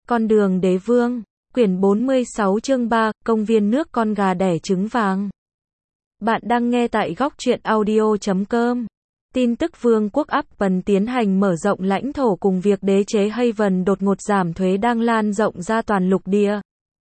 Con đường đế vương, quyển 46 chương 3, công viên nước con gà đẻ trứng vàng. Bạn đang nghe tại góc truyện audio.com. Tin tức Vương quốc Apple tiến hành mở rộng lãnh thổ cùng việc đế chế Haven đột ngột giảm thuế đang lan rộng ra toàn lục địa.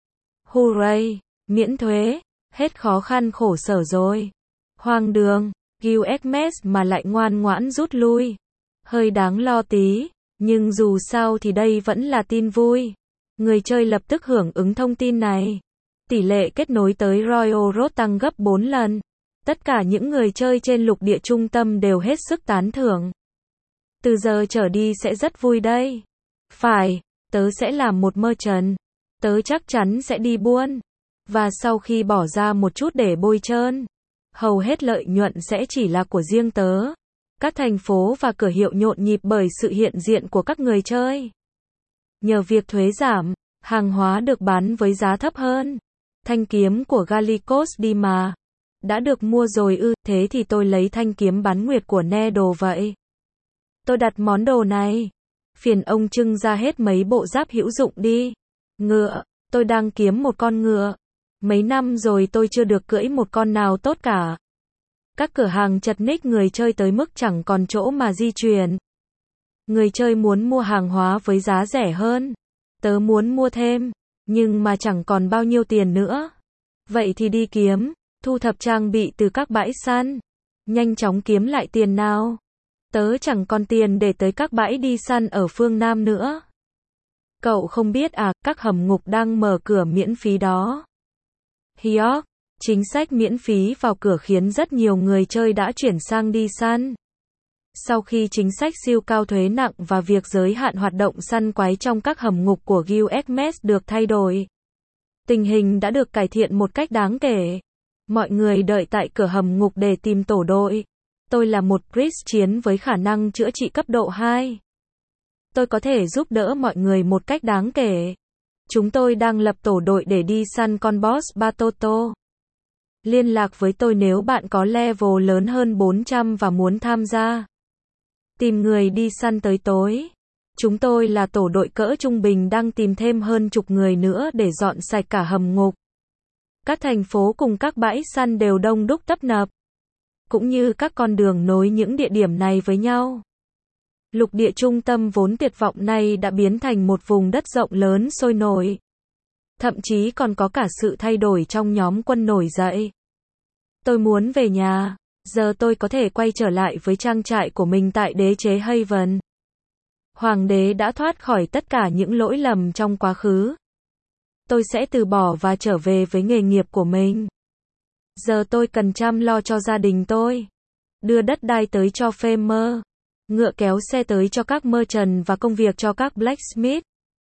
Hooray! Miễn thuế! Hết khó khăn khổ sở rồi. Hoang đường! USMS mà lại ngoan ngoãn rút lui. Hơi đáng lo tí, nhưng dù sao thì đây vẫn là tin vui. Người chơi lập tức hưởng ứng thông tin này. Tỷ lệ kết nối tới Royal Road tăng gấp 4 lần. Tất cả những người chơi trên lục địa trung tâm đều hết sức tán thưởng. Từ giờ trở đi sẽ rất vui đây. Phải, tớ sẽ làm một merchant. Tớ chắc chắn sẽ đi buôn. Và sau khi bỏ ra một chút để bôi trơn, hầu hết lợi nhuận sẽ chỉ là của riêng tớ. Các thành phố và cửa hiệu nhộn nhịp bởi sự hiện diện của các người chơi. Nhờ việc thuế giảm, hàng hóa được bán với giá thấp hơn. Thanh kiếm của Gallicos đi mà. Đã được mua rồi ư, thế thì tôi lấy thanh kiếm bán nguyệt của Nedo vậy. Tôi đặt món đồ này. Phiền ông trưng ra hết mấy bộ giáp hữu dụng đi. Ngựa, tôi đang kiếm một con ngựa. Mấy năm rồi tôi chưa được cưỡi một con nào tốt cả. Các cửa hàng chật ních người chơi tới mức chẳng còn chỗ mà di chuyển. Người chơi muốn mua hàng hóa với giá rẻ hơn. Tớ muốn mua thêm, nhưng mà chẳng còn bao nhiêu tiền nữa. Vậy thì đi kiếm, thu thập trang bị từ các bãi săn. Nhanh chóng kiếm lại tiền nào. Tớ chẳng còn tiền để tới các bãi đi săn ở phương Nam nữa. Cậu không biết à, các hầm ngục đang mở cửa miễn phí đó. Hiok, chính sách miễn phí vào cửa khiến rất nhiều người chơi đã chuyển sang đi săn. Sau khi chính sách siêu cao thuế nặng và việc giới hạn hoạt động săn quái trong các hầm ngục của USMS được thay đổi, tình hình đã được cải thiện một cách đáng kể. Mọi người đợi tại cửa hầm ngục để tìm tổ đội. Tôi là một priest chiến với khả năng chữa trị cấp độ 2. Tôi có thể giúp đỡ mọi người một cách đáng kể. Chúng tôi đang lập tổ đội để đi săn con boss Batoto. Liên lạc với tôi nếu bạn có level lớn hơn 400 và muốn tham gia. Tìm người đi săn tới tối. Chúng tôi là tổ đội cỡ trung bình đang tìm thêm hơn chục người nữa để dọn sạch cả hầm ngục. Các thành phố cùng các bãi săn đều đông đúc tấp nập. Cũng như các con đường nối những địa điểm này với nhau. Lục địa trung tâm vốn tuyệt vọng này đã biến thành một vùng đất rộng lớn sôi nổi. Thậm chí còn có cả sự thay đổi trong nhóm quân nổi dậy. Tôi muốn về nhà. Giờ tôi có thể quay trở lại với trang trại của mình tại đế chế Haven. Hoàng đế đã thoát khỏi tất cả những lỗi lầm trong quá khứ. Tôi sẽ từ bỏ và trở về với nghề nghiệp của mình. Giờ tôi cần chăm lo cho gia đình tôi. Đưa đất đai tới cho farmer. Ngựa kéo xe tới cho các merchant và công việc cho các blacksmith.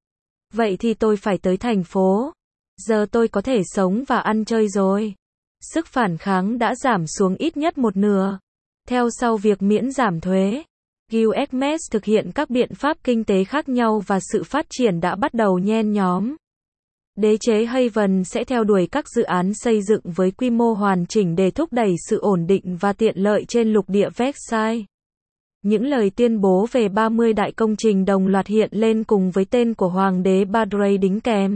Vậy thì tôi phải tới thành phố. Giờ tôi có thể sống và ăn chơi rồi. Sức phản kháng đã giảm xuống ít nhất một nửa. Theo sau việc miễn giảm thuế, USMS thực hiện các biện pháp kinh tế khác nhau và sự phát triển đã bắt đầu nhen nhóm. Đế chế Haven sẽ theo đuổi các dự án xây dựng với quy mô hoàn chỉnh để thúc đẩy sự ổn định và tiện lợi trên lục địa Versailles. Những lời tuyên bố về 30 đại công trình đồng loạt hiện lên cùng với tên của Hoàng đế Badray đính kèm.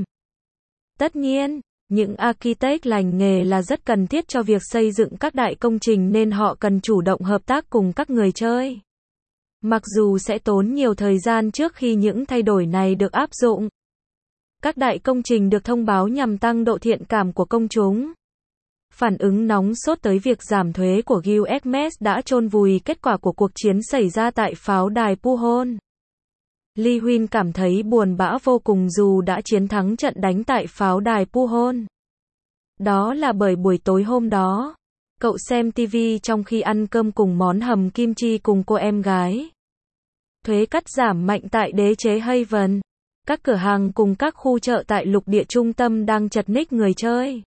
Tất nhiên, những architect lành nghề là rất cần thiết cho việc xây dựng các đại công trình nên họ cần chủ động hợp tác cùng các người chơi. Mặc dù sẽ tốn nhiều thời gian trước khi những thay đổi này được áp dụng. Các đại công trình được thông báo nhằm tăng độ thiện cảm của công chúng. Phản ứng nóng sốt tới việc giảm thuế của USMS đã chôn vùi kết quả của cuộc chiến xảy ra tại pháo đài Puhon. Li Huynh cảm thấy buồn bã vô cùng dù đã chiến thắng trận đánh tại pháo đài Puhon. Đó là bởi buổi tối hôm đó, cậu xem TV trong khi ăn cơm cùng món hầm kim chi cùng cô em gái. Thuế cắt giảm mạnh tại đế chế Haven. Các cửa hàng cùng các khu chợ tại lục địa trung tâm đang chật ních người chơi.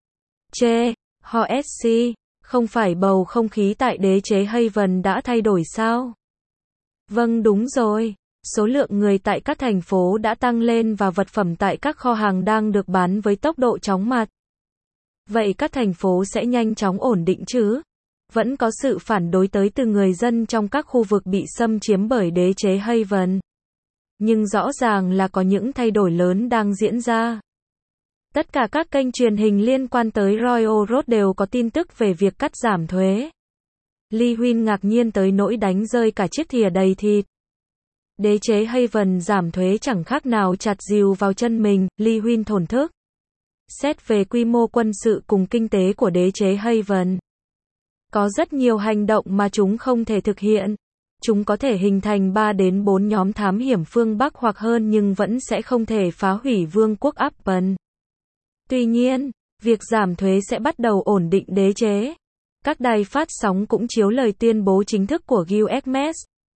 HOSC, không phải bầu không khí tại đế chế Haven đã thay đổi sao? Vâng đúng rồi. Số lượng người tại các thành phố đã tăng lên và vật phẩm tại các kho hàng đang được bán với tốc độ chóng mặt. Vậy các thành phố sẽ nhanh chóng ổn định chứ? Vẫn có sự phản đối tới từ người dân trong các khu vực bị xâm chiếm bởi đế chế Haven. Nhưng rõ ràng là có những thay đổi lớn đang diễn ra. Tất cả các kênh truyền hình liên quan tới Royal Road đều có tin tức về việc cắt giảm thuế. Lee Huynh ngạc nhiên tới nỗi đánh rơi cả chiếc thìa đầy thịt. Đế chế Haven giảm thuế chẳng khác nào chặt dìu vào chân mình, Lee Huynh thổn thức. Xét về quy mô quân sự cùng kinh tế của đế chế Haven, có rất nhiều hành động mà chúng không thể thực hiện. Chúng có thể hình thành 3 đến 4 nhóm thám hiểm phương Bắc hoặc hơn nhưng vẫn sẽ không thể phá hủy vương quốc Upton. Tuy nhiên, việc giảm thuế sẽ bắt đầu ổn định đế chế. Các đài phát sóng cũng chiếu lời tuyên bố chính thức của USMS.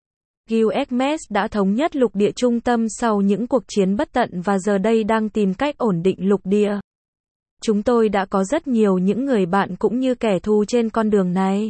USMS đã thống nhất lục địa trung tâm sau những cuộc chiến bất tận và giờ đây đang tìm cách ổn định lục địa. Chúng tôi đã có rất nhiều những người bạn cũng như kẻ thù trên con đường này.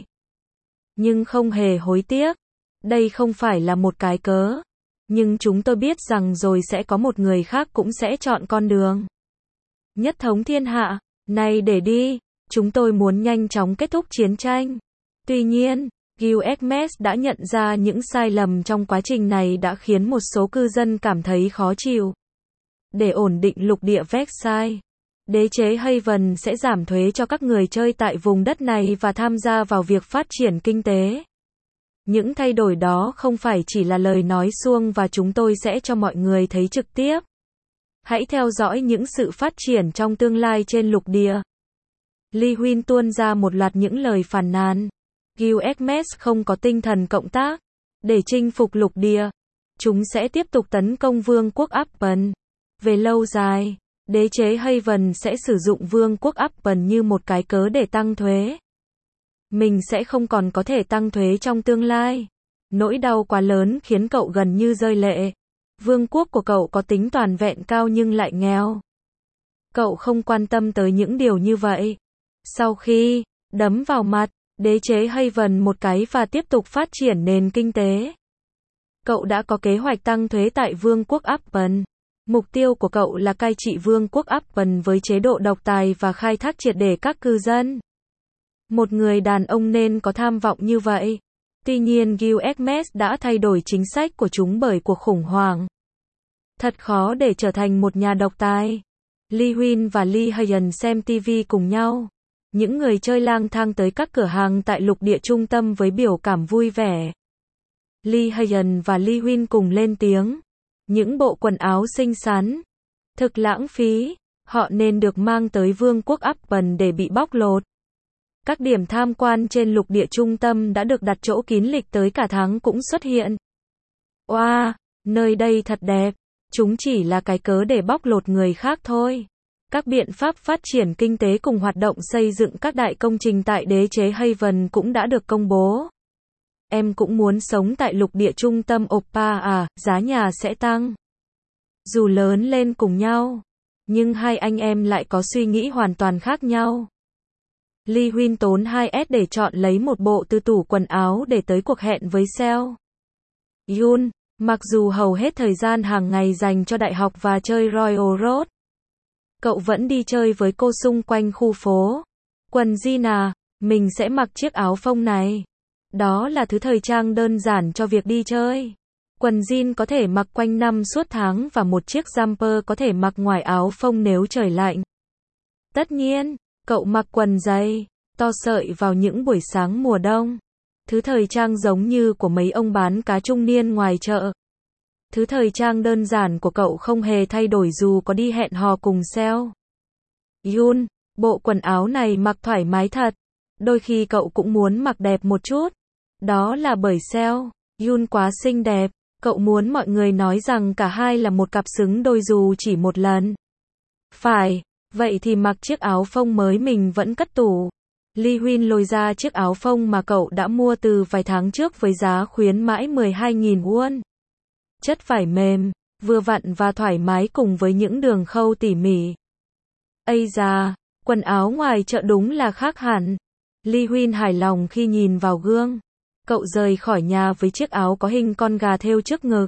Nhưng không hề hối tiếc. Đây không phải là một cái cớ. Nhưng chúng tôi biết rằng rồi sẽ có một người khác cũng sẽ chọn con đường nhất thống thiên hạ này để đi. Chúng tôi muốn nhanh chóng kết thúc chiến tranh. Tuy nhiên, USMS đã nhận ra những sai lầm trong quá trình này đã khiến một số cư dân cảm thấy khó chịu. Để ổn định lục địa Versailles, đế chế Haven sẽ giảm thuế cho các người chơi tại vùng đất này và tham gia vào việc phát triển kinh tế. Những thay đổi đó không phải chỉ là lời nói suông và chúng tôi sẽ cho mọi người thấy trực tiếp. Hãy theo dõi những sự phát triển trong tương lai trên lục địa. Lee Huynh tuôn ra một loạt những lời phàn nàn. USMS không có tinh thần cộng tác để chinh phục lục địa. Chúng sẽ tiếp tục tấn công vương quốc Upton. Về lâu dài, đế chế Haven sẽ sử dụng vương quốc Upton như một cái cớ để tăng thuế. Mình sẽ không còn có thể tăng thuế trong tương lai. Nỗi đau quá lớn khiến cậu gần như rơi lệ. Vương quốc của cậu có tính toàn vẹn cao nhưng lại nghèo. Cậu không quan tâm tới những điều như vậy. Sau khi đấm vào mặt đế chế Haven một cái và tiếp tục phát triển nền kinh tế, cậu đã có kế hoạch tăng thuế tại vương quốc Upton. Mục tiêu của cậu là cai trị vương quốc Upton với chế độ độc tài và khai thác triệt để các cư dân. Một người đàn ông nên có tham vọng như vậy. Tuy nhiên USMS đã thay đổi chính sách của chúng bởi cuộc khủng hoảng. Thật khó để trở thành một nhà độc tài. Lee Huynh và Lee Hayen xem TV cùng nhau. Những người chơi lang thang tới các cửa hàng tại lục địa trung tâm với biểu cảm vui vẻ. Lee Hayen và Lee Huynh cùng lên tiếng. Những bộ quần áo xinh xắn. Thực lãng phí. Họ nên được mang tới vương quốc Upton để bị bóc lột. Các điểm tham quan trên lục địa trung tâm đã được đặt chỗ kín lịch tới cả tháng cũng xuất hiện. Wow, nơi đây thật đẹp. Chúng chỉ là cái cớ để bóc lột người khác thôi. Các biện pháp phát triển kinh tế cùng hoạt động xây dựng các đại công trình tại đế chế Haven cũng đã được công bố. Em cũng muốn sống tại lục địa trung tâm Oppa à, giá nhà sẽ tăng. Dù lớn lên cùng nhau, nhưng hai anh em lại có suy nghĩ hoàn toàn khác nhau. Lee Huynh tốn 2S để chọn lấy một bộ từ tủ quần áo để tới cuộc hẹn với Seo Yun. Mặc dù hầu hết thời gian hàng ngày dành cho đại học và chơi Royal Road, cậu vẫn đi chơi với cô xung quanh khu phố. Quần jean à, mình sẽ mặc chiếc áo phông này. Đó là thứ thời trang đơn giản cho việc đi chơi. Quần jean có thể mặc quanh năm suốt tháng và một chiếc jumper có thể mặc ngoài áo phông nếu trời lạnh. Tất nhiên, cậu mặc quần dày to sợi vào những buổi sáng mùa đông. Thứ thời trang giống như của mấy ông bán cá trung niên ngoài chợ. Thứ thời trang đơn giản của cậu không hề thay đổi dù có đi hẹn hò cùng Seo Yun. Bộ quần áo này mặc thoải mái thật. Đôi khi cậu cũng muốn mặc đẹp một chút. Đó là bởi Seo Yun quá xinh đẹp. Cậu muốn mọi người nói rằng cả hai là một cặp xứng đôi dù chỉ một lần. Phải, vậy thì mặc chiếc áo phông mới mình vẫn cất tủ. Lee Huynh lôi ra chiếc áo phông mà cậu đã mua từ vài tháng trước với giá khuyến mãi 12.000 won. Chất vải mềm, vừa vặn và thoải mái cùng với những đường khâu tỉ mỉ. Ây da, quần áo ngoài chợ đúng là khác hẳn. Lee Huynh hài lòng khi nhìn vào gương. Cậu rời khỏi nhà với chiếc áo có hình con gà thêu trước ngực.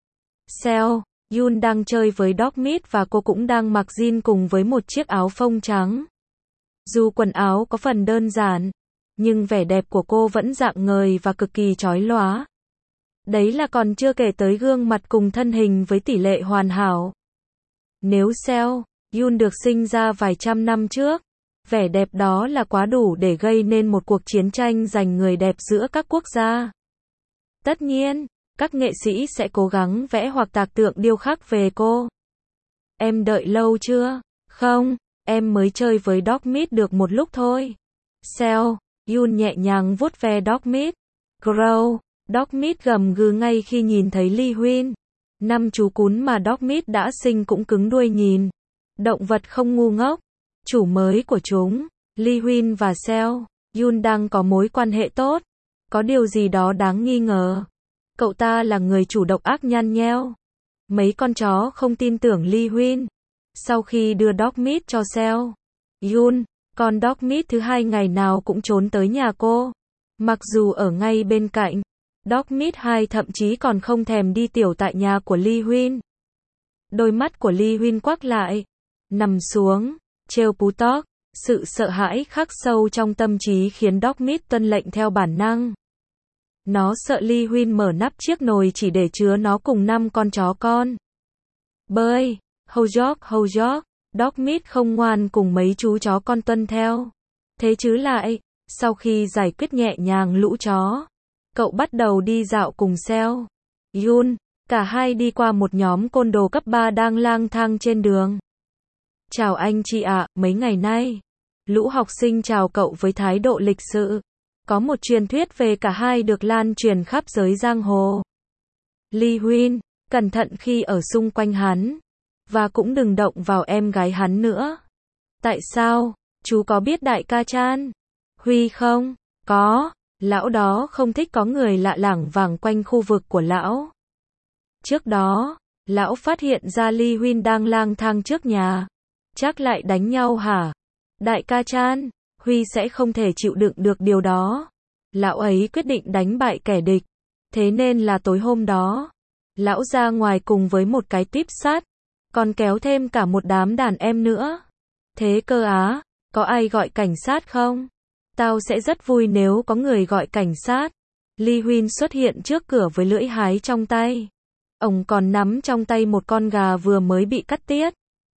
Seo Yun đang chơi với Dogmeat và cô cũng đang mặc jean cùng với một chiếc áo phông trắng. Dù quần áo có phần đơn giản, nhưng vẻ đẹp của cô vẫn rạng ngời và cực kỳ chói lóa. Đấy là còn chưa kể tới gương mặt cùng thân hình với tỷ lệ hoàn hảo. Nếu Seo Yun được sinh ra vài trăm năm trước, vẻ đẹp đó là quá đủ để gây nên một cuộc chiến tranh giành người đẹp giữa các quốc gia. Tất nhiên, các nghệ sĩ sẽ cố gắng vẽ hoặc tạc tượng điêu khắc về cô. Em đợi lâu chưa? Không, em mới chơi với Dogmeat được một lúc thôi. Seo Yun nhẹ nhàng vuốt ve Dogmeat. Grow. Dogmeat gầm gừ ngay khi nhìn thấy Lee Huyên. Năm chú cún mà Dogmeat đã sinh cũng cứng đuôi nhìn. Động vật không ngu ngốc. Chủ mới của chúng, Lee Huyên và Seo Yun đang có mối quan hệ tốt. Có điều gì đó đáng nghi ngờ. Cậu ta là người chủ độc ác nhăn nheo. Mấy con chó không tin tưởng Lee Huyên. Sau khi đưa Dogmeat cho Seo Yun, con Dogmeat thứ hai ngày nào cũng trốn tới nhà cô. Mặc dù ở ngay bên cạnh, Dogmeat 2 thậm chí còn không thèm đi tiểu tại nhà của Lee Huyên. Đôi mắt của Lee Huyên quắc lại, nằm xuống, trêu pú tóc. Sự sợ hãi khắc sâu trong tâm trí khiến Dogmeat tuân lệnh theo bản năng. Nó sợ Lee Huyên mở nắp chiếc nồi chỉ để chứa nó cùng 5 con chó con. Bơi, hầu dog, Dogmeat không ngoan cùng mấy chú chó con tuân theo. Thế chứ lại, sau khi giải quyết nhẹ nhàng lũ chó, cậu bắt đầu đi dạo cùng Seo Yun. Cả hai đi qua một nhóm côn đồ cấp 3 đang lang thang trên đường. Chào anh chị ạ, mấy ngày nay, lũ học sinh chào cậu với thái độ lịch sự. Có một truyền thuyết về cả hai được lan truyền khắp giới giang hồ. Lee Huyên, cẩn thận khi ở xung quanh hắn. Và cũng đừng động vào em gái hắn nữa. Tại sao? Chú có biết đại ca Chan Huy không? Có. Lão đó không thích có người lạ lảng vảng quanh khu vực của lão. Trước đó, lão phát hiện ra Lee Huyên đang lang thang trước nhà. Chắc lại đánh nhau hả? Đại ca Chan Huy sẽ không thể chịu đựng được điều đó. Lão ấy quyết định đánh bại kẻ địch. Thế nên là tối hôm đó, lão ra ngoài cùng với một cái tuýp sắt, còn kéo thêm cả một đám đàn em nữa. Thế cơ á, có ai gọi cảnh sát không? Tao sẽ rất vui nếu có người gọi cảnh sát. Lee Huyên xuất hiện trước cửa với lưỡi hái trong tay. Ông còn nắm trong tay một con gà vừa mới bị cắt tiết.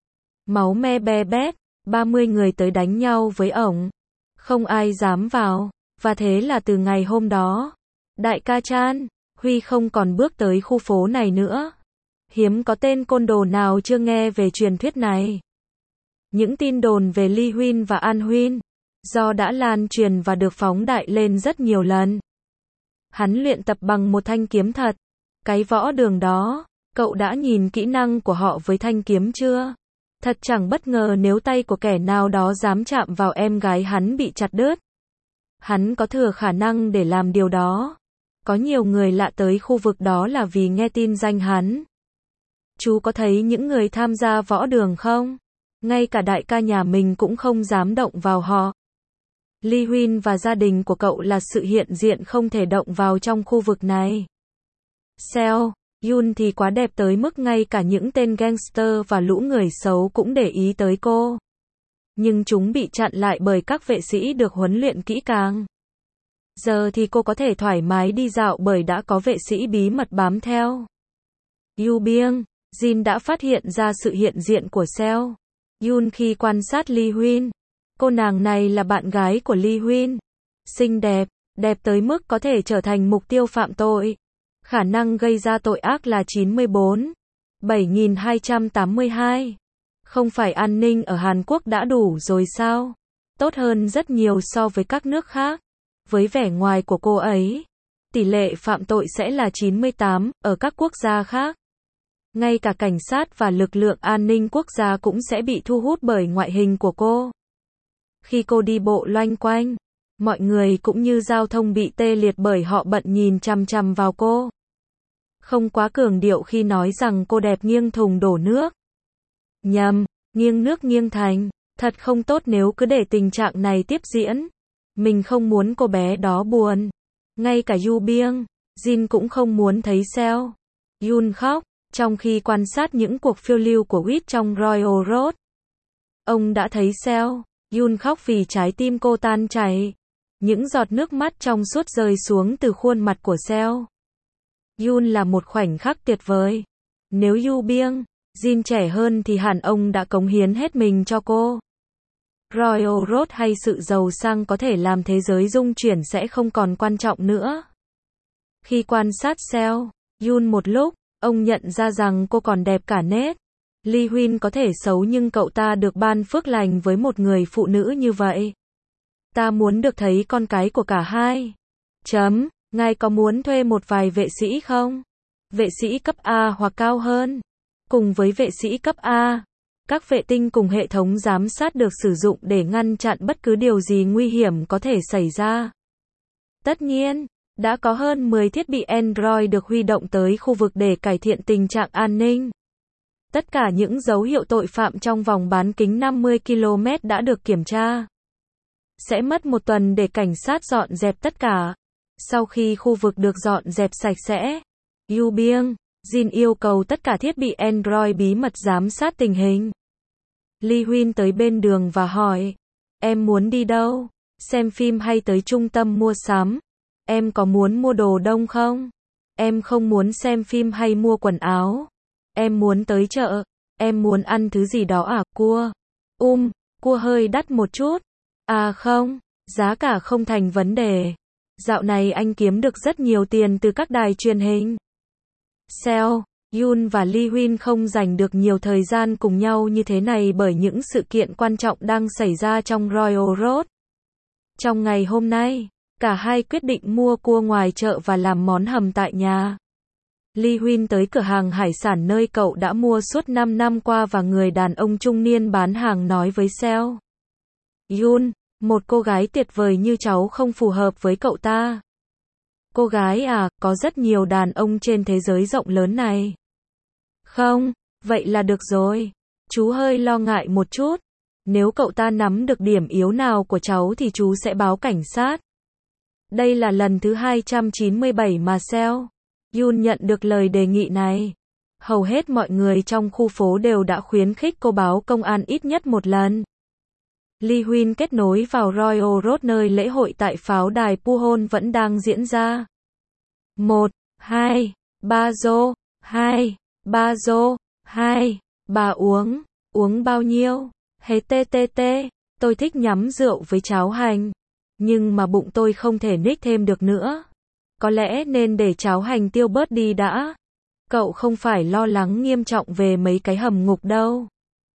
Máu me be bét, 30 người tới đánh nhau với ổng. Không ai dám vào. Và thế là từ ngày hôm đó, đại ca Chan Huy không còn bước tới khu phố này nữa. Hiếm có tên côn đồ nào chưa nghe về truyền thuyết này. Những tin đồn về Lee Huyên và An Huyên, do đã lan truyền và được phóng đại lên rất nhiều lần. Hắn luyện tập bằng một thanh kiếm thật. Cái võ đường đó, cậu đã nhìn kỹ năng của họ với thanh kiếm chưa? Thật chẳng bất ngờ nếu tay của kẻ nào đó dám chạm vào em gái hắn bị chặt đứt. Hắn có thừa khả năng để làm điều đó. Có nhiều người lạ tới khu vực đó là vì nghe tin danh hắn. Chú có thấy những người tham gia võ đường không? Ngay cả đại ca nhà mình cũng không dám động vào họ. Lee Huyên và gia đình của cậu là sự hiện diện không thể động vào trong khu vực này. Seo Yun thì quá đẹp tới mức ngay cả những tên gangster và lũ người xấu cũng để ý tới cô. Nhưng chúng bị chặn lại bởi các vệ sĩ được huấn luyện kỹ càng. Giờ thì cô có thể thoải mái đi dạo bởi đã có vệ sĩ bí mật bám theo. Yu Bieng, Jin đã phát hiện ra sự hiện diện của Seo Yun khi quan sát Lee Huyên. Cô nàng này là bạn gái của Lee Huyên. Xinh đẹp, đẹp tới mức có thể trở thành mục tiêu phạm tội. Khả năng gây ra tội ác là 94.7282. Không phải an ninh ở Hàn Quốc đã đủ rồi sao? Tốt hơn rất nhiều so với các nước khác. Với vẻ ngoài của cô ấy, tỷ lệ phạm tội sẽ là 98 ở các quốc gia khác. Ngay cả cảnh sát và lực lượng an ninh quốc gia cũng sẽ bị thu hút bởi ngoại hình của cô. Khi cô đi bộ loanh quanh, mọi người cũng như giao thông bị tê liệt bởi họ bận nhìn chằm chằm vào cô. Không quá cường điệu khi nói rằng cô đẹp nghiêng thùng đổ nước. Nhầm, nghiêng nước nghiêng thành. Thật không tốt nếu cứ để tình trạng này tiếp diễn. Mình không muốn cô bé đó buồn. Ngay cả Yu Bieng, Jin cũng không muốn thấy Seo Yun khóc, trong khi quan sát những cuộc phiêu lưu của Wit trong Royal Road. Ông đã thấy Seo Yun khóc vì trái tim cô tan chảy. Những giọt nước mắt trong suốt rơi xuống từ khuôn mặt của Seo Yoon là một khoảnh khắc tuyệt vời. Nếu Yu Biêng, Jin trẻ hơn thì hẳn ông đã cống hiến hết mình cho cô. Royal Road hay sự giàu sang có thể làm thế giới rung chuyển sẽ không còn quan trọng nữa. Khi quan sát Seo Yoon một lúc, ông nhận ra rằng cô còn đẹp cả nết. Lee Huyên có thể xấu nhưng cậu ta được ban phước lành với một người phụ nữ như vậy. Ta muốn được thấy con cái của cả hai. Ngài có muốn thuê một vài vệ sĩ không? Vệ sĩ cấp A hoặc cao hơn. Cùng với vệ sĩ cấp A, các vệ tinh cùng hệ thống giám sát được sử dụng để ngăn chặn bất cứ điều gì nguy hiểm có thể xảy ra. Tất nhiên, đã có hơn 10 thiết bị Android được huy động tới khu vực để cải thiện tình trạng an ninh. Tất cả những dấu hiệu tội phạm trong vòng bán kính 50 km đã được kiểm tra. Sẽ mất một tuần để cảnh sát dọn dẹp tất cả. Sau khi khu vực được dọn dẹp sạch sẽ, Yu Biêng, Jin yêu cầu tất cả thiết bị Android bí mật giám sát tình hình. Lee Huyên tới bên đường và hỏi, em muốn đi đâu? Xem phim hay tới trung tâm mua sắm? Em có muốn mua đồ đông không? Em không muốn xem phim hay mua quần áo. Em muốn tới chợ. Em muốn ăn thứ gì đó à? Cua. Cua hơi đắt một chút. À không, giá cả không thành vấn đề. Dạo này anh kiếm được rất nhiều tiền từ các đài truyền hình. Seo Yoon và Lee Huyên không dành được nhiều thời gian cùng nhau như thế này bởi những sự kiện quan trọng đang xảy ra trong Royal Road. Trong ngày hôm nay, cả hai quyết định mua cua ngoài chợ và làm món hầm tại nhà. Lee Huyên tới cửa hàng hải sản nơi cậu đã mua suốt 5 năm qua và người đàn ông trung niên bán hàng nói với Seo Yoon, một cô gái tuyệt vời như cháu không phù hợp với cậu ta. Cô gái à, có rất nhiều đàn ông trên thế giới rộng lớn này. Không, vậy là được rồi. Chú hơi lo ngại một chút. Nếu cậu ta nắm được điểm yếu nào của cháu thì chú sẽ báo cảnh sát. Đây là lần thứ 297 mà Seo Yoon nhận được lời đề nghị này. Hầu hết mọi người trong khu phố đều đã khuyến khích cô báo công an ít nhất một lần. Lee Huyên kết nối vào Royal Road nơi lễ hội tại pháo đài Puhon vẫn đang diễn ra. 1, 2, 3 rô, 2, 3 rô, 2, bà uống bao nhiêu? Hế TTT, tôi thích nhắm rượu với cháo hành. Nhưng mà bụng tôi không thể nhích thêm được nữa. Có lẽ nên để cháo hành tiêu bớt đi đã. Cậu không phải lo lắng nghiêm trọng về mấy cái hầm ngục đâu.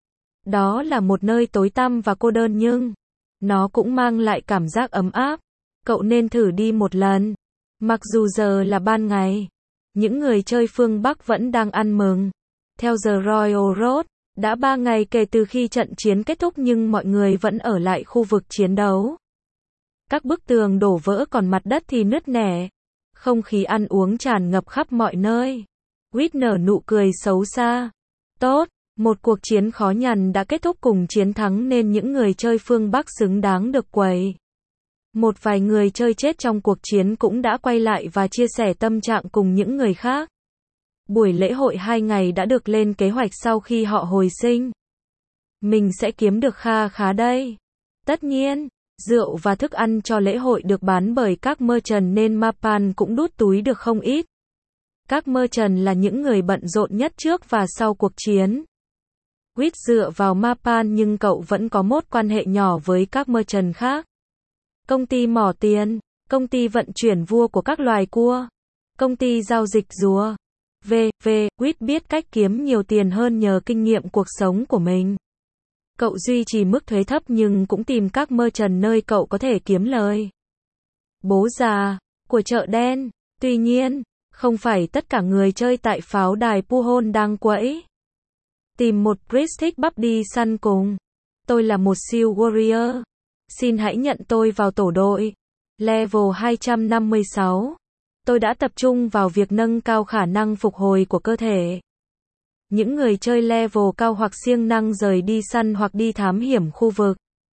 Đó là một nơi tối tăm và cô đơn nhưng nó cũng mang lại cảm giác ấm áp. Cậu nên thử đi một lần. Mặc dù giờ là ban ngày, những người chơi phương Bắc vẫn đang ăn mừng. Theo giờ Royal Road, đã 3 ngày kể từ khi trận chiến kết thúc nhưng mọi người vẫn ở lại khu vực chiến đấu. Các bức tường đổ vỡ còn mặt đất thì nứt nẻ. Không khí ăn uống tràn ngập khắp mọi nơi. Whit nở nụ cười xấu xa. Tốt, một cuộc chiến khó nhằn đã kết thúc cùng chiến thắng nên những người chơi phương Bắc xứng đáng được quẩy. Một vài người chơi chết trong cuộc chiến cũng đã quay lại và chia sẻ tâm trạng cùng những người khác. Buổi lễ hội 2 ngày đã được lên kế hoạch sau khi họ hồi sinh. Mình sẽ kiếm được kha khá đây. Tất nhiên, rượu và thức ăn cho lễ hội được bán bởi các merchant nên Mapan cũng đút túi được không ít. Các merchant là những người bận rộn nhất trước và sau cuộc chiến. Whit dựa vào Mapan nhưng cậu vẫn có mối quan hệ nhỏ với các merchant khác. Công ty mỏ tiền, công ty vận chuyển vua của các loài cua, công ty giao dịch rùa. Whit biết cách kiếm nhiều tiền hơn nhờ kinh nghiệm cuộc sống của mình. Cậu duy trì mức thuế thấp nhưng cũng tìm các merchant nơi cậu có thể kiếm lời. Bố già của chợ đen. Tuy nhiên, không phải tất cả người chơi tại pháo đài Puhon đang quẫy. Tìm một priest thích bắp đi săn cùng. Tôi là một siêu warrior. Xin hãy nhận tôi vào tổ đội. Level 256. Tôi đã tập trung vào việc nâng cao khả năng phục hồi của cơ thể. Những người chơi level cao hoặc siêng năng rời đi săn hoặc đi thám hiểm khu vực.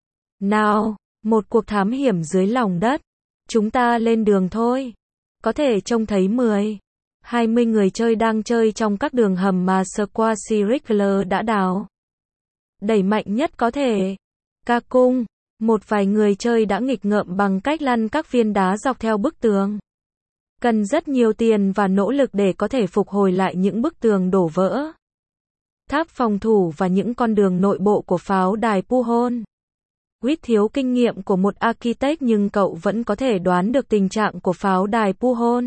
Nào, một cuộc thám hiểm dưới lòng đất. Chúng ta lên đường thôi. Có thể trông thấy 20 người chơi đang chơi trong các đường hầm mà Squashy Wriggler đã đào. Đẩy mạnh nhất có thể. Ca cung. Một vài người chơi đã nghịch ngợm bằng cách lăn các viên đá dọc theo bức tường. Cần rất nhiều tiền và nỗ lực để có thể phục hồi lại những bức tường đổ vỡ, tháp phòng thủ và những con đường nội bộ của pháo đài Puhon. Quýt thiếu kinh nghiệm của một architect nhưng cậu vẫn có thể đoán được tình trạng của pháo đài Puhon.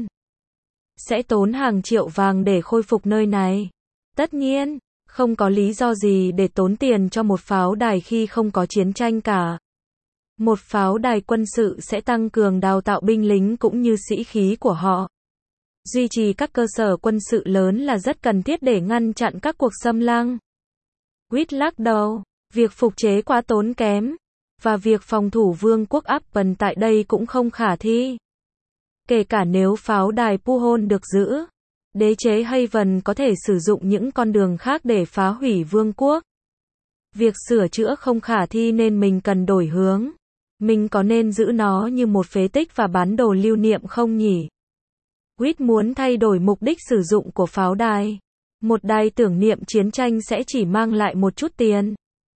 Sẽ tốn hàng triệu vàng để khôi phục nơi này. Tất nhiên, không có lý do gì để tốn tiền cho một pháo đài khi không có chiến tranh cả. Một pháo đài quân sự sẽ tăng cường đào tạo binh lính cũng như sĩ khí của họ. Duy trì các cơ sở quân sự lớn là rất cần thiết để ngăn chặn các cuộc xâm lăng. Quýt lắc đầu, việc phục chế quá tốn kém, và việc phòng thủ vương quốc Appen tại đây cũng không khả thi. Kể cả nếu pháo đài Puhon được giữ, đế chế Haven có thể sử dụng những con đường khác để phá hủy vương quốc. Việc sửa chữa không khả thi nên mình cần đổi hướng. Mình có nên giữ nó như một phế tích và bán đồ lưu niệm không nhỉ? Quýt muốn thay đổi mục đích sử dụng của pháo đài. Một đài tưởng niệm chiến tranh sẽ chỉ mang lại một chút tiền.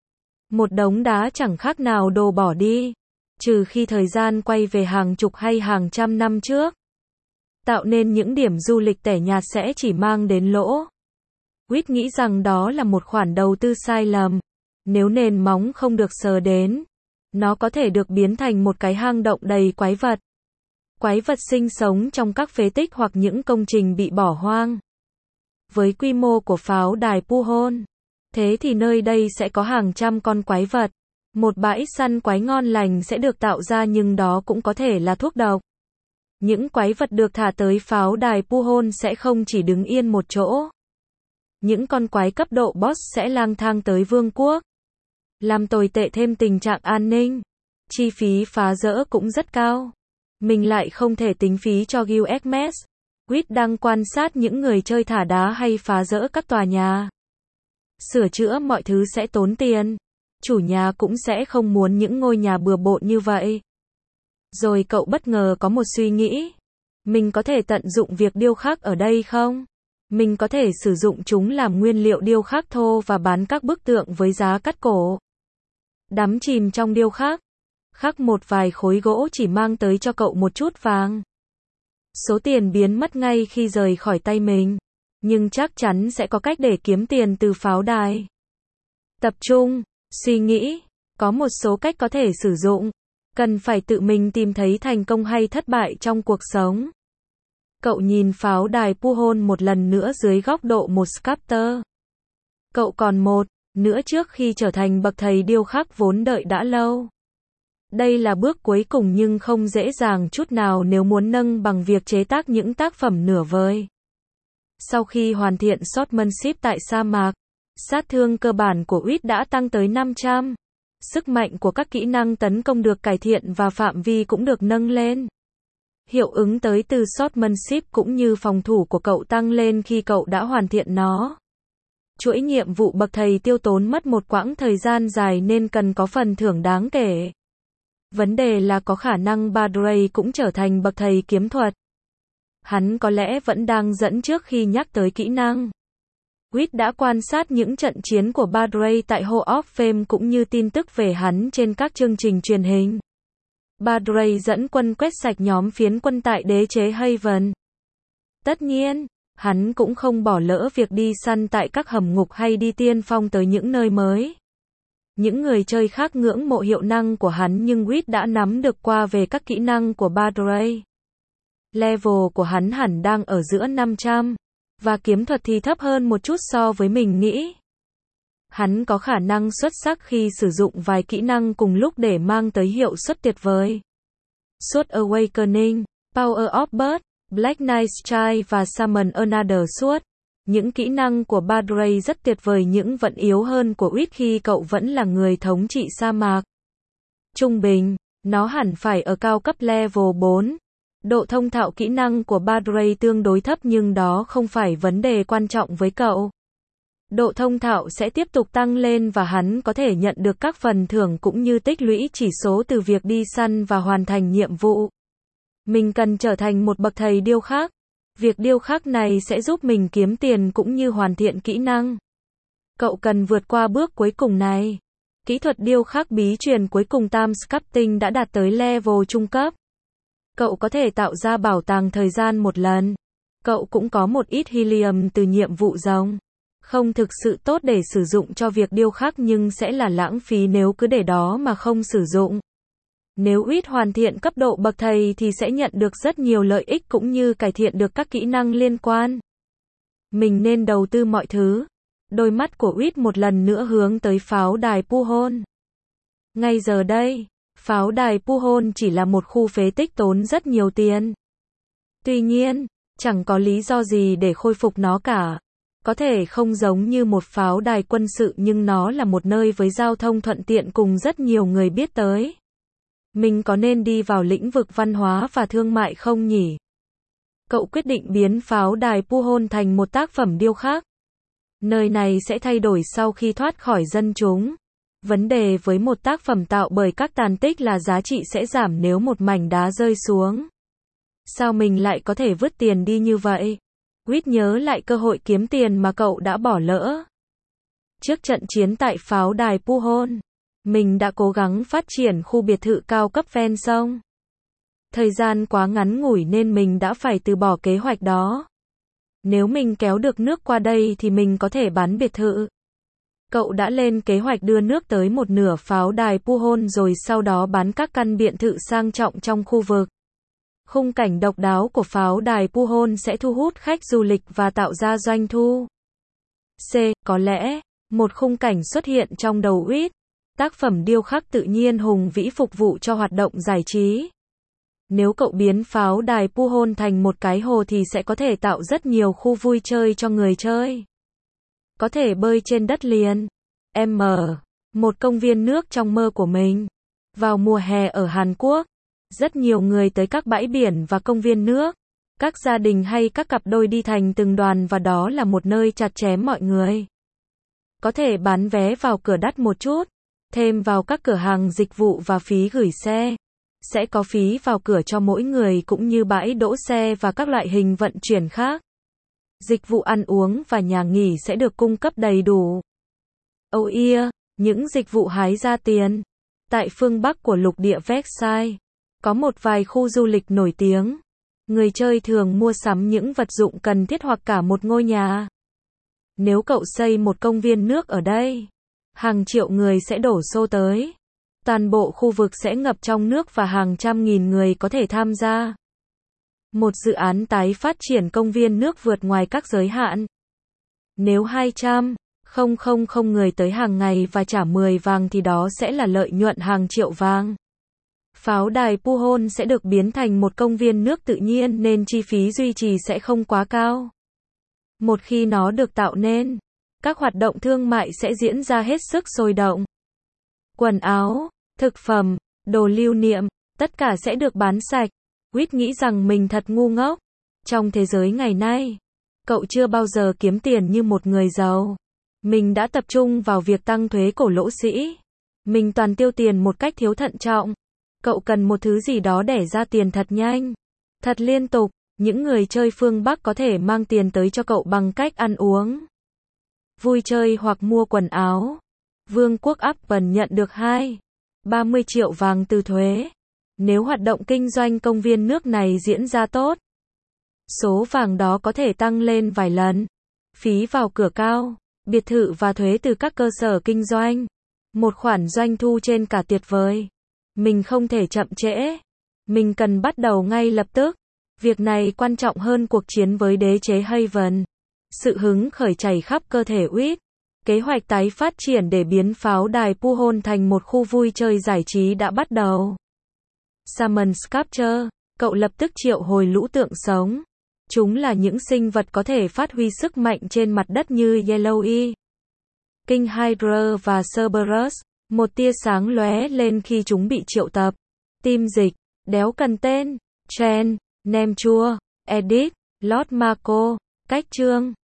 Một đống đá chẳng khác nào đồ bỏ đi, trừ khi thời gian quay về hàng chục hay hàng trăm năm trước. Tạo nên những điểm du lịch tẻ nhạt sẽ chỉ mang đến lỗ. Quýt nghĩ rằng đó là một khoản đầu tư sai lầm. Nếu nền móng không được sờ đến, nó có thể được biến thành một cái hang động đầy quái vật. Quái vật sinh sống trong các phế tích hoặc những công trình bị bỏ hoang. Với quy mô của pháo đài Puhon, thế thì nơi đây sẽ có hàng trăm con quái vật. Một bãi săn quái ngon lành sẽ được tạo ra nhưng đó cũng có thể là thuốc độc. Những quái vật được thả tới pháo đài Puhon sẽ không chỉ đứng yên một chỗ. Những con quái cấp độ boss sẽ lang thang tới vương quốc, làm tồi tệ thêm tình trạng an ninh. Chi phí phá rỡ cũng rất cao. Mình lại không thể tính phí cho Guildmess. Quýt đang quan sát những người chơi thả đá hay phá rỡ các tòa nhà. Sửa chữa mọi thứ sẽ tốn tiền. Chủ nhà cũng sẽ không muốn những ngôi nhà bừa bộn như vậy. Rồi cậu bất ngờ có một suy nghĩ. Mình có thể tận dụng việc điêu khắc ở đây không? Mình có thể sử dụng chúng làm nguyên liệu điêu khắc thô và bán các bức tượng với giá cắt cổ. Đắm chìm trong điêu khắc. Khắc một vài khối gỗ chỉ mang tới cho cậu một chút vàng. Số tiền biến mất ngay khi rời khỏi tay mình. Nhưng chắc chắn sẽ có cách để kiếm tiền từ pháo đài. Tập trung, suy nghĩ. Có một số cách có thể sử dụng. Cần phải tự mình tìm thấy thành công hay thất bại trong cuộc sống. Cậu nhìn pháo đài Puhon một lần nữa dưới góc độ một sculptor. Cậu còn một nữa trước khi trở thành bậc thầy điêu khắc vốn đợi đã lâu. Đây là bước cuối cùng nhưng không dễ dàng chút nào nếu muốn nâng bằng việc chế tác những tác phẩm nửa vời. Sau khi hoàn thiện swordsmanship tại sa mạc, sát thương cơ bản của Quýt đã tăng tới 500. Sức mạnh của các kỹ năng tấn công được cải thiện và phạm vi cũng được nâng lên. Hiệu ứng tới từ swordsmanship cũng như phòng thủ của cậu tăng lên khi cậu đã hoàn thiện nó. Chuỗi nhiệm vụ bậc thầy tiêu tốn mất một quãng thời gian dài nên cần có phần thưởng đáng kể. Vấn đề là có khả năng Badray cũng trở thành bậc thầy kiếm thuật. Hắn có lẽ vẫn đang dẫn trước khi nhắc tới kỹ năng. Quýt đã quan sát những trận chiến của Badray tại Hall of Fame cũng như tin tức về hắn trên các chương trình truyền hình. Badray dẫn quân quét sạch nhóm phiến quân tại đế chế Haven. Tất nhiên, hắn cũng không bỏ lỡ việc đi săn tại các hầm ngục hay đi tiên phong tới những nơi mới. Những người chơi khác ngưỡng mộ hiệu năng của hắn nhưng Quýt đã nắm được qua về các kỹ năng của Badray. Level của hắn hẳn đang ở giữa 500, và kiếm thuật thì thấp hơn một chút so với mình nghĩ. Hắn có khả năng xuất sắc khi sử dụng vài kỹ năng cùng lúc để mang tới hiệu suất tuyệt vời. Sword Awakening, Power of Bird, Black Knight Child và Summon Another Sword. Những kỹ năng của Badray rất tuyệt vời nhưng vẫn yếu hơn của Quýt khi cậu vẫn là người thống trị sa mạc. Trung bình, nó hẳn phải ở cao cấp level 4. Độ thông thạo kỹ năng của Badray tương đối thấp nhưng đó không phải vấn đề quan trọng với cậu. Độ thông thạo sẽ tiếp tục tăng lên và hắn có thể nhận được các phần thưởng cũng như tích lũy chỉ số từ việc đi săn và hoàn thành nhiệm vụ. Mình cần trở thành một bậc thầy điêu khắc. Việc điêu khắc này sẽ giúp mình kiếm tiền cũng như hoàn thiện kỹ năng. Cậu cần vượt qua bước cuối cùng này. Kỹ thuật điêu khắc bí truyền cuối cùng Time Sculpting đã đạt tới level trung cấp. Cậu có thể tạo ra bảo tàng thời gian một lần. Cậu cũng có một ít helium từ nhiệm vụ rồng. Không thực sự tốt để sử dụng cho việc điêu khắc nhưng sẽ là lãng phí nếu cứ để đó mà không sử dụng. Nếu Uýt hoàn thiện cấp độ bậc thầy thì sẽ nhận được rất nhiều lợi ích cũng như cải thiện được các kỹ năng liên quan. Mình nên đầu tư mọi thứ. Đôi mắt của Uýt một lần nữa hướng tới pháo đài Puhon. Ngay giờ đây, pháo đài Puhon chỉ là một khu phế tích tốn rất nhiều tiền. Tuy nhiên, chẳng có lý do gì để khôi phục nó cả. Có thể không giống như một pháo đài quân sự nhưng nó là một nơi với giao thông thuận tiện cùng rất nhiều người biết tới. Mình có nên đi vào lĩnh vực văn hóa và thương mại không nhỉ? Cậu quyết định biến pháo đài Puhon thành một tác phẩm điêu khắc. Nơi này sẽ thay đổi sau khi thoát khỏi dân chúng. Vấn đề với một tác phẩm tạo bởi các tàn tích là giá trị sẽ giảm nếu một mảnh đá rơi xuống. Sao mình lại có thể vứt tiền đi như vậy? Uýt nhớ lại cơ hội kiếm tiền mà cậu đã bỏ lỡ. Trước trận chiến tại pháo đài Puhon, mình đã cố gắng phát triển khu biệt thự cao cấp ven sông. Thời gian quá ngắn ngủi nên mình đã phải từ bỏ kế hoạch đó. Nếu mình kéo được nước qua đây thì mình có thể bán biệt thự. Cậu đã lên kế hoạch đưa nước tới một nửa pháo đài Puhon rồi sau đó bán các căn biệt thự sang trọng trong khu vực. Khung cảnh độc đáo của pháo đài Puhon sẽ thu hút khách du lịch và tạo ra doanh thu. Có lẽ, một khung cảnh xuất hiện trong đầu Uýt. Tác phẩm điêu khắc tự nhiên hùng vĩ phục vụ cho hoạt động giải trí. Nếu cậu biến pháo đài Puhon thành một cái hồ thì sẽ có thể tạo rất nhiều khu vui chơi cho người chơi. Có thể bơi trên đất liền. Một công viên nước trong mơ của mình. Vào mùa hè ở Hàn Quốc, rất nhiều người tới các bãi biển và công viên nước. Các gia đình hay các cặp đôi đi thành từng đoàn và đó là một nơi chặt chém mọi người. Có thể bán vé vào cửa đắt một chút. Thêm vào các cửa hàng dịch vụ và phí gửi xe. Sẽ có phí vào cửa cho mỗi người cũng như bãi đỗ xe và các loại hình vận chuyển khác. Dịch vụ ăn uống và nhà nghỉ sẽ được cung cấp đầy đủ. Những dịch vụ hái ra tiền. Tại phương Bắc của lục địa Versailles, có một vài khu du lịch nổi tiếng. Người chơi thường mua sắm những vật dụng cần thiết hoặc cả một ngôi nhà. Nếu cậu xây một công viên nước ở đây, hàng triệu người sẽ đổ xô tới. Toàn bộ khu vực sẽ ngập trong nước và hàng trăm nghìn người có thể tham gia. Một dự án tái phát triển công viên nước vượt ngoài các giới hạn. Nếu 200,000 người tới hàng ngày và trả 10 vàng thì đó sẽ là lợi nhuận hàng triệu vàng. Pháo đài Puhon sẽ được biến thành một công viên nước tự nhiên nên chi phí duy trì sẽ không quá cao. Một khi nó được tạo nên, các hoạt động thương mại sẽ diễn ra hết sức sôi động. Quần áo, thực phẩm, đồ lưu niệm, tất cả sẽ được bán sạch. Uýt nghĩ rằng mình thật ngu ngốc. Trong thế giới ngày nay, cậu chưa bao giờ kiếm tiền như một người giàu. Mình đã tập trung vào việc tăng thuế cổ lỗ sĩ. Mình toàn tiêu tiền một cách thiếu thận trọng. Cậu cần một thứ gì đó để ra tiền thật nhanh, thật liên tục. Những người chơi phương Bắc có thể mang tiền tới cho cậu bằng cách ăn uống, vui chơi hoặc mua quần áo. Vương quốc Apple nhận được 30 triệu vàng từ thuế. Nếu hoạt động kinh doanh công viên nước này diễn ra tốt, số vàng đó có thể tăng lên vài lần. Phí vào cửa cao, biệt thự và thuế từ các cơ sở kinh doanh. Một khoản doanh thu trên cả tuyệt vời. Mình không thể chậm trễ. Mình cần bắt đầu ngay lập tức. Việc này quan trọng hơn cuộc chiến với đế chế Haven. Sự hứng khởi chảy khắp cơ thể Uýt. Kế hoạch tái phát triển để biến pháo đài Puhon thành một khu vui chơi giải trí đã bắt đầu. Summon Sculpture, cậu lập tức triệu hồi lũ tượng sống. Chúng là những sinh vật có thể phát huy sức mạnh trên mặt đất như Yellow King Hydra và Cerberus. Một tia sáng lóe lên khi chúng bị triệu tập. Tim dịch, đéo cần tên, Chen, Nem chua, Edit, Lord Marco, cách chương.